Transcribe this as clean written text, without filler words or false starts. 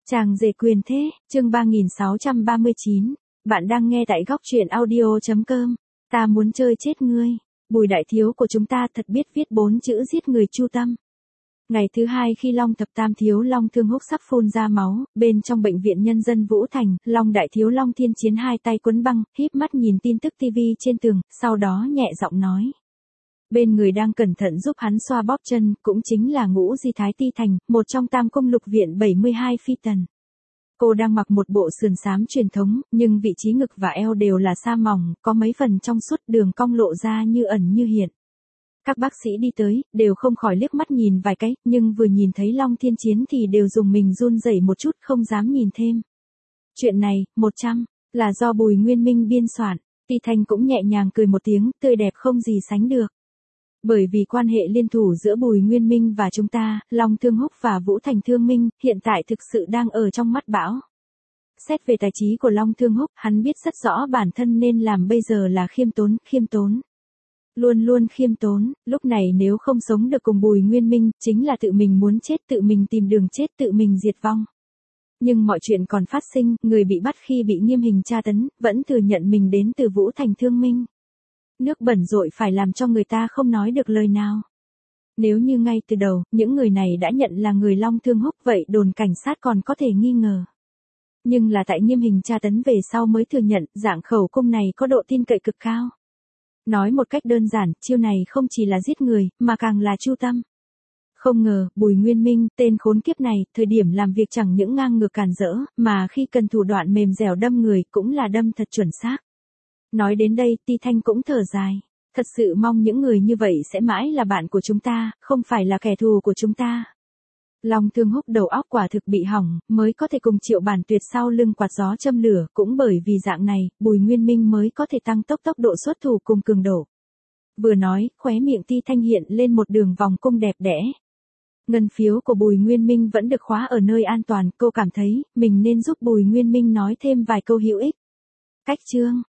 Chàng rể quyền thế, chương 3639. Bạn đang nghe tại góc truyện audio.com. Ta muốn chơi chết ngươi. Bùi đại thiếu của chúng ta thật biết viết 4 chữ giết người chu tâm. Ngày thứ hai khi Long Thập Tam thiếu Long Thương Húc sắp phun ra máu, bên trong bệnh viện nhân dân Vũ Thành, Long đại thiếu Long Thiên Chiến hai tay quấn băng, híp mắt nhìn tin tức TV trên tường, sau đó nhẹ giọng nói. Bên người đang cẩn thận giúp hắn xoa bóp chân, cũng chính là Ngũ Di Thái Ti Thành, một trong Tam Cung Lục Viện 72 phi tần. Cô đang mặc một bộ sườn xám truyền thống, nhưng vị trí ngực và eo đều là sa mỏng, có mấy phần trong suốt, đường cong lộ ra như ẩn như hiện. Các bác sĩ đi tới, đều không khỏi liếc mắt nhìn vài cái, nhưng vừa nhìn thấy Long Thiên Chiến thì đều dùng mình run rẩy một chút, không dám nhìn thêm. Chuyện này, 100, là do Bùi Nguyên Minh biên soạn. Ti Thành cũng nhẹ nhàng cười một tiếng, tươi đẹp không gì sánh được. Bởi vì quan hệ liên thủ giữa Bùi Nguyên Minh và chúng ta, Long Thương Húc và Vũ Thành Thương Minh, hiện tại thực sự đang ở trong mắt bão. Xét về tài trí của Long Thương Húc, hắn biết rất rõ bản thân nên làm bây giờ là khiêm tốn. Luôn luôn khiêm tốn, lúc này nếu không sống được cùng Bùi Nguyên Minh, chính là tự mình muốn chết, tự mình tìm đường chết, tự mình diệt vong. Nhưng mọi chuyện còn phát sinh, người bị bắt khi bị nghiêm hình tra tấn, vẫn thừa nhận mình đến từ Vũ Thành Thương Minh. Nước bẩn rội phải làm cho người ta không nói được lời nào. Nếu như ngay từ đầu, những người này đã nhận là người Long Thương Húc vậy đồn cảnh sát còn có thể nghi ngờ. Nhưng là tại nghiêm hình tra tấn về sau mới thừa nhận, dạng khẩu cung này có độ tin cậy cực cao. Nói một cách đơn giản, chiêu này không chỉ là giết người, mà càng là chu tâm. Không ngờ, Bùi Nguyên Minh, tên khốn kiếp này, thời điểm làm việc chẳng những ngang ngược càn rỡ, mà khi cần thủ đoạn mềm dẻo đâm người, cũng là đâm thật chuẩn xác. Nói đến đây, Ti Thanh cũng thở dài. Thật sự mong những người như vậy sẽ mãi là bạn của chúng ta, không phải là kẻ thù của chúng ta. Long Thương Húc đầu óc quả thực bị hỏng, mới có thể cùng Triệu Bản Tuyệt sau lưng quạt gió châm lửa, cũng bởi vì dạng này, Bùi Nguyên Minh mới có thể tăng tốc độ xuất thủ cùng cường độ. Vừa nói, khóe miệng Ti Thanh hiện lên một đường vòng cung đẹp đẽ. Ngân phiếu của Bùi Nguyên Minh vẫn được khóa ở nơi an toàn, cô cảm thấy, mình nên giúp Bùi Nguyên Minh nói thêm vài câu hữu ích. Cách chương,